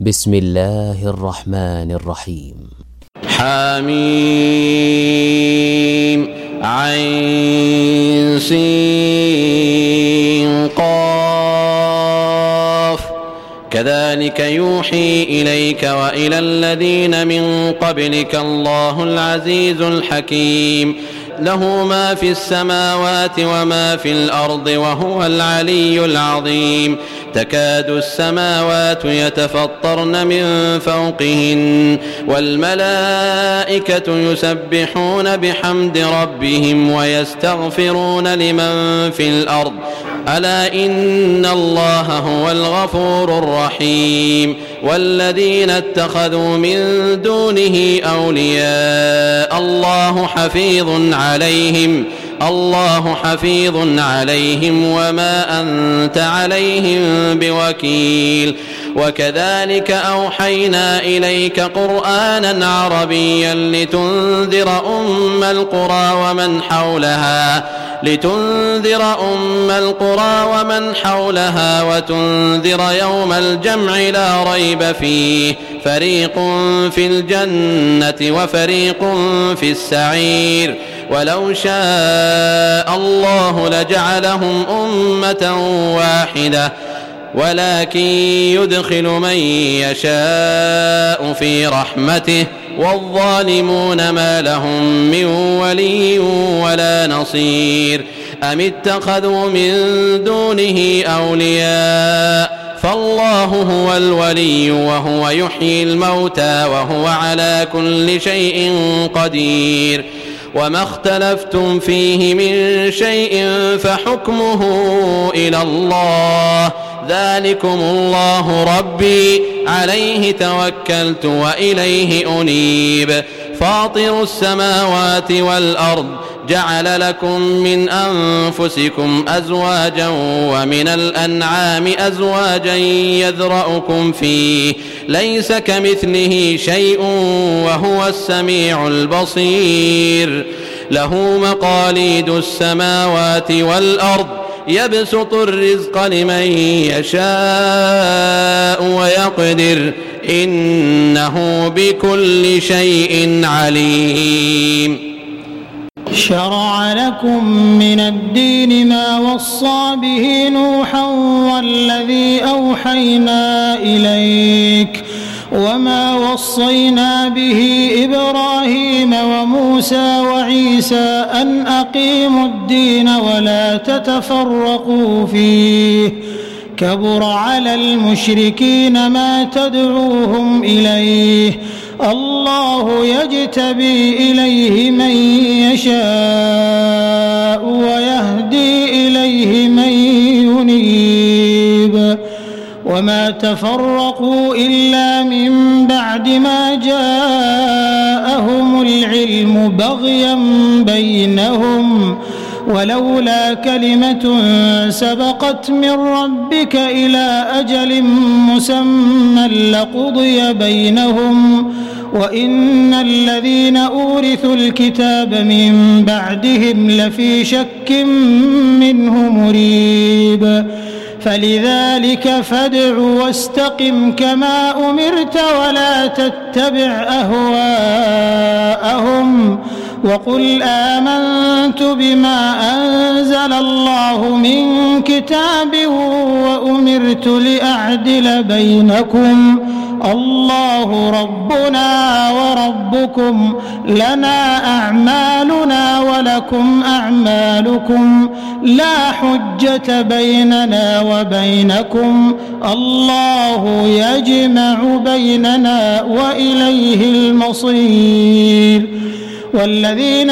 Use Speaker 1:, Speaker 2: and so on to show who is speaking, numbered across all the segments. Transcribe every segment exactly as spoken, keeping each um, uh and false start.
Speaker 1: بسم الله الرحمن الرحيم.
Speaker 2: حميم عين سين قاف كذلك يوحي إليك وإلى الذين من قبلك الله العزيز الحكيم له ما في السماوات وما في الأرض وهو العلي العظيم. تكاد السماوات يتفطرن من فوقهن والملائكة يسبحون بحمد ربهم ويستغفرون لمن في الأرض ألا إن الله هو الغفور الرحيم. والذين اتخذوا من دونه أولياء الله حفيظ عليهم الله حفيظ عليهم وما أنت عليهم بوكيل. وكذلك أوحينا إليك قرآنا عربيا لتنذر أم القرى ومن حولها لتنذر أم القرى ومن حولها وتنذر يوم الجمع لا ريب فيه فريق في الجنة وفريق في السعير. ولو شاء الله لجعلهم أمة واحدة ولكن يدخل من يشاء في رحمته والظالمون ما لهم من ولي ولا نصير. أم اتخذوا من دونه أولياء فالله هو الولي وهو يحيي الموتى وهو على كل شيء قدير. وما اختلفتم فيه من شيء فحكمه إلى الله ذلكم الله ربي عليه توكلت وإليه أنيب. فاطر السماوات والأرض جعل لكم من أنفسكم أزواجا ومن الأنعام أزواجا يذرأكم فيه ليس كمثله شيء وهو السميع البصير. له مقاليد السماوات والأرض يبسط الرزق لمن يشاء ويقدر إنه بكل شيء عليم.
Speaker 3: شرع لكم من الدين ما وصى به نوحا والذي أوحينا إليك وما وصينا به إبراهيم وموسى وعيسى أن أقيموا الدين ولا تتفرقوا فيه كبر على المشركين ما تدعوهم إليه الله يجتبي إليه من يشاء ويهدي إليه من ينيب. وما تفرقوا إلا من بعد ما جاءهم العلم بغيا بينهم ولولا كلمة سبقت من ربك إلى أجل مسمى لقضي بينهم وإن الذين أورثوا الكتاب من بعدهم لفي شك منه مريب. فلذلك فادع واستقم كما أمرت ولا تتبع أهواءهم وقل آمنت بما أنزل الله من كتاب وأمرت لأعدل بينكم الله ربنا وربكم لنا أعمالنا ولكم أعمالكم لا حجة بيننا وبينكم الله يجمع بيننا وإليه المصير. والذين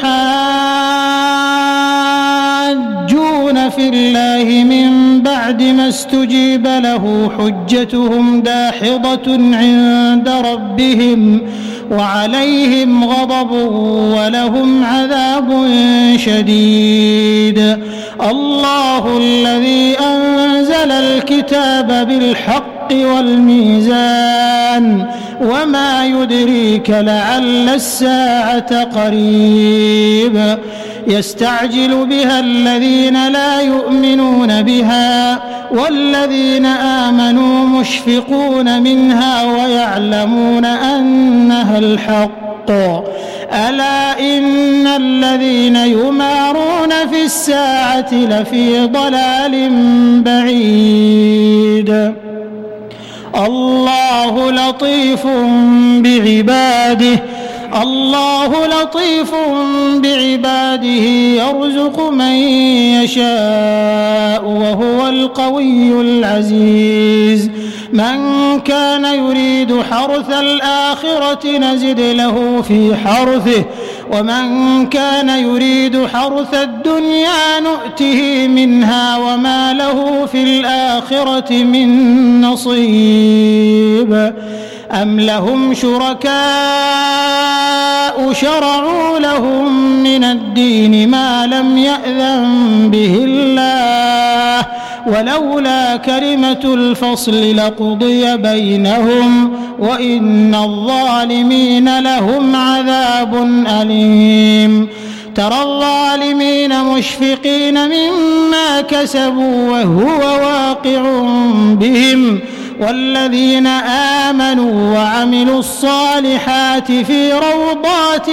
Speaker 3: يحاجون في الله من بعد ما استجيب له حجتهم داحضة عند ربهم وعليهم غضب ولهم عذاب شديد. الله الذي أنزل الكتاب بالحق والميزان وما يدريك لعل الساعة قريب. يستعجل بها الذين لا يؤمنون بها والذين آمنوا مشفقون منها ويعلمون أنها الحق ألا إن الذين يمارون في الساعة لفي ضلال بعيد الله لطيف بعباده الله لطيف بعباده يرزق من يشاء وهو القوي العزيز من كان يريد حرث الآخرة نزد له في حرثه ومن كان يريد حرث الدنيا نؤته منها وما له في الآخرة من نصيب أم لهم شركاء شرعوا لهم من الدين ما لم يأذن به الله ولولا كلمة الفصل لقضي بينهم وإن الظالمين لهم عذاب أليم ترى الظالمين مشفقين مما كسبوا وهو واقع بهم والذين آمنوا وعملوا الصالحات في روضات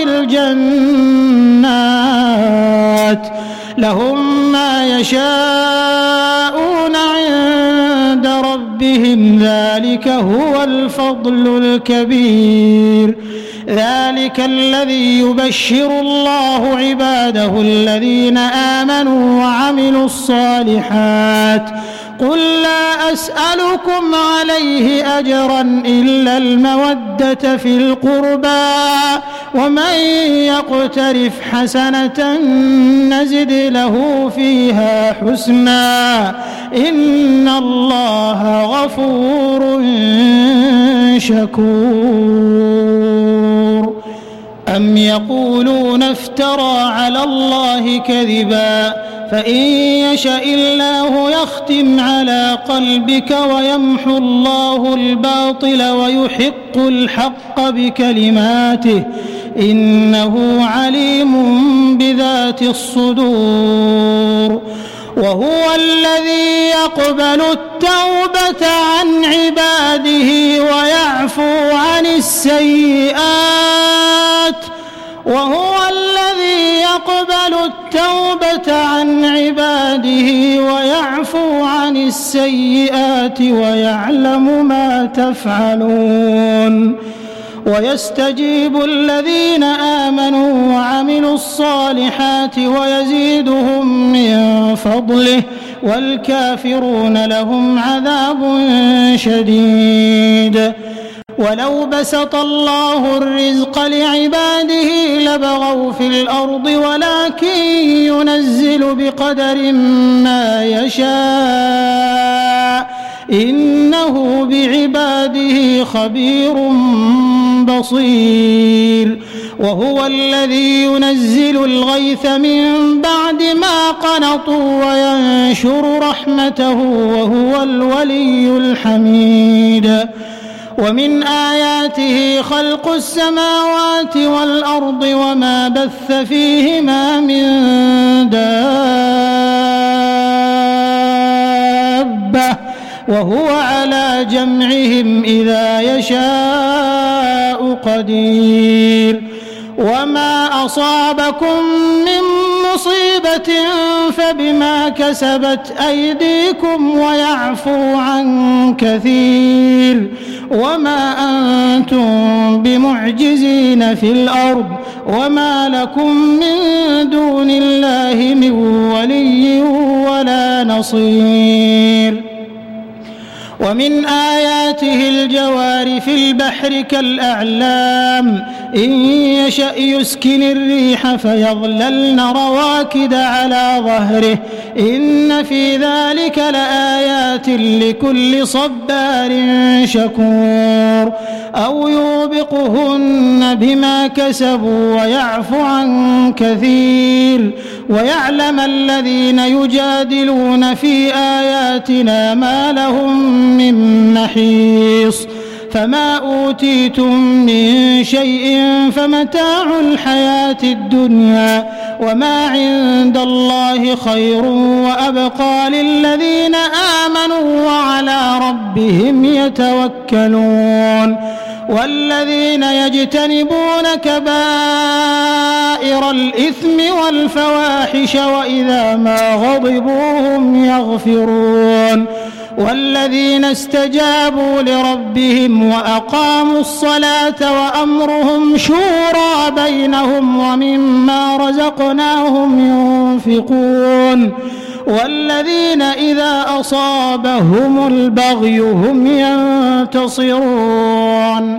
Speaker 3: الجنات لهم ما يشاءون عند ربهم ذلك هو الفضل الكبير ذلك الذي يبشر الله عباده الذين آمنوا وعملوا الصالحات قل لا أسألكم عليه أجرا إلا المودة في القربى ومن يقترف حسنة نزد له فيها حسنا إن الله غفور شكور أم يقولون افترى على الله كذبا فإن يشأ الله يختم على قلبك ويمحو الله الباطل ويحق الحق بكلماته إنه عليم بذات الصدور وهو الذي يقبل التوبة عن عباده ويعفو عن السيئات وهو الذي يقبل التوبة عن عباده ويعفو عن السيئات ويعلم ما تفعلون ويستجيب الذين آمنوا وعملوا الصالحات ويزيدهم من فضله والكافرون لهم عذاب شديد ولو بسط الله الرزق لعباده لبغوا في الأرض ولكن ينزل بقدر ما يشاء إنه بعباده خبير بصير وهو الذي ينزل الغيث من بعد ما قنطوا وينشر رحمته وهو الولي الحميد ومن آياته خلق السماوات والأرض وما بث فيهما من دابة وهو على جمعهم إذا يشاء قدير وما أصابكم من مصيبة فبما كسبت أيديكم ويعفو عن كثير وما أنتم بمعجزين في الأرض وما لكم من دون الله من ولي ولا نصير ومن آياته الجوار في البحر كالأعلام إن يشأ يسكن الريح فيظللن رواكد على ظهره إن في ذلك لآيات لكل صبار شكور أو يوبقهن بما كسبوا ويعفو عن كثير ويعلم الذين يجادلون في آياتنا ما لهم من محيص فما أوتيتم من شيء فمتاع الحياة الدنيا وما عند الله خير وأبقى للذين آمنوا وعلى ربهم يتوكلون والذين يجتنبون كبائر الإثم والفواحش وإذا ما غضبوا هم يغفرون والذين استجابوا لربهم وأقاموا الصلاة وأمرهم شورى بينهم ومما رزقناهم ينفقون والذين إذا أصابهم البغي هم ينتصرون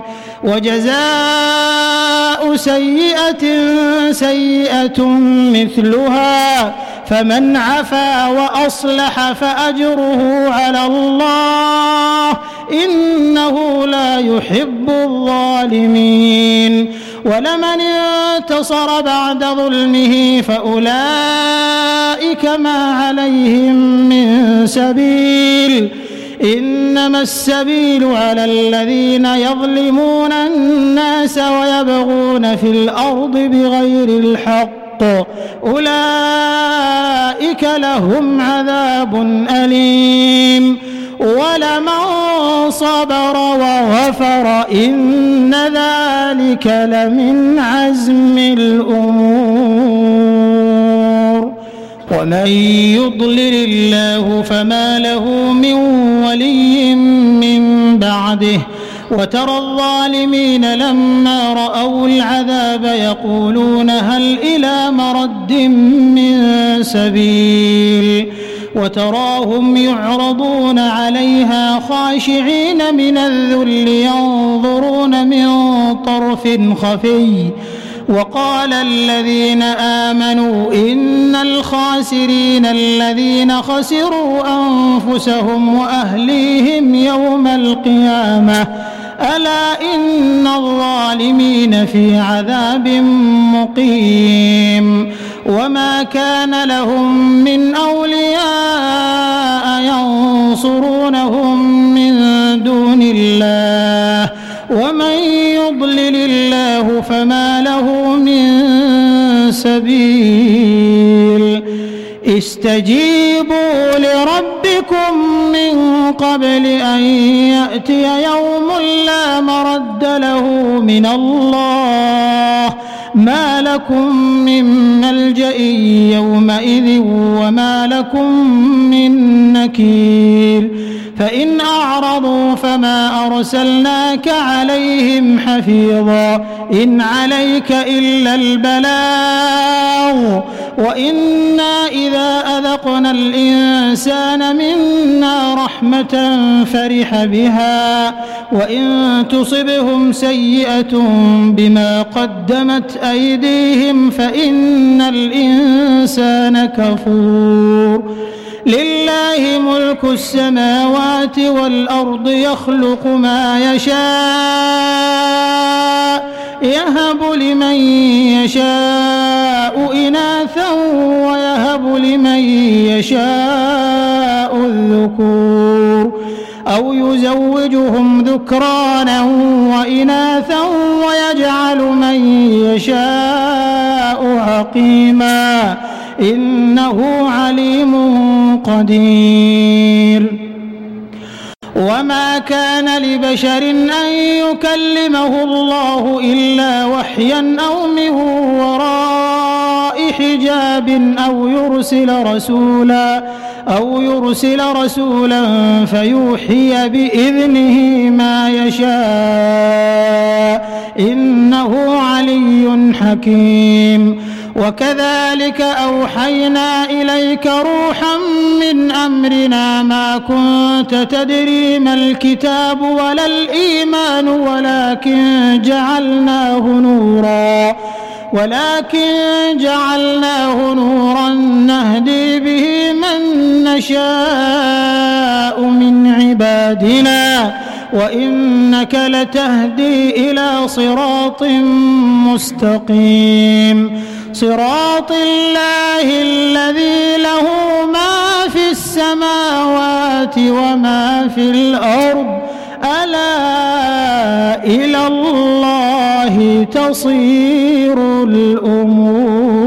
Speaker 3: وجزاء سيئة سيئة مثلها فمن عفا وأصلح فأجره على الله إنه لا يحب الظالمين ولمن انتصر بعد ظلمه فأولئك ما عليهم من سبيل إنما السبيل على الذين يظلمون الناس ويبغون في الأرض بغير الحق أولئك لهم عذاب أليم ولمن صبر وغفر إن ذلك لمن عزم الأمور ومن يضلل الله فما له من ولي من بعده وترى الظالمين لما رأوا العذاب يقولون هل إلى مرد من سبيل وتراهم يعرضون عليها خاشعين من الذل ينظرون من طرف خفي وقال الذين آمنوا إن الخاسرين الذين خسروا أنفسهم وأهليهم يوم القيامة ألا إن الظالمين في عذاب مقيم وما كان لهم من أولياء ينصرونهم من دون الله ومن يضلل الله فما له من سبيل استجيبوا لربكم من قبل أن يأتي يوم لا مرد له من الله ما لكم من ملجأ يومئذ وما لكم من نكير فإن أعرضوا فما أرسلناك عليهم حفيظا إن عليك إلا البلاغ وإنا إذا أذقنا الإنسان منا رحمة فرح بها وإن تصبهم سيئة بما قدمت أيديهم فإن الإنسان كفور لله ملك السماوات والأرض يخلق ما يشاء يهب لمن يشاء إناثا ويهب لمن يشاء الذكور أو يزوجهم ذكرانا وإناثا ويجعل من يشاء عقيما إنه عليم قدير وما كان لبشر أن يكلمه الله إلا وحيا أو من وراء حجاب أو يرسل رسولا أو يرسل رسولا فيوحي بإذنه ما يشاء إنه علي حكيم وكذلك أوحينا إليك روحا من أمرنا ما كنت تدري ما الكتاب ولا الإيمان ولكن جعلناه نورا ولكن جعلناه نورا نهدي به من نشاء من عبادنا وإنك لتهدي إلى صراط مستقيم صراط الله الذي له ما في السماوات وما في الأرض ألا إلى الله تصير الأمور.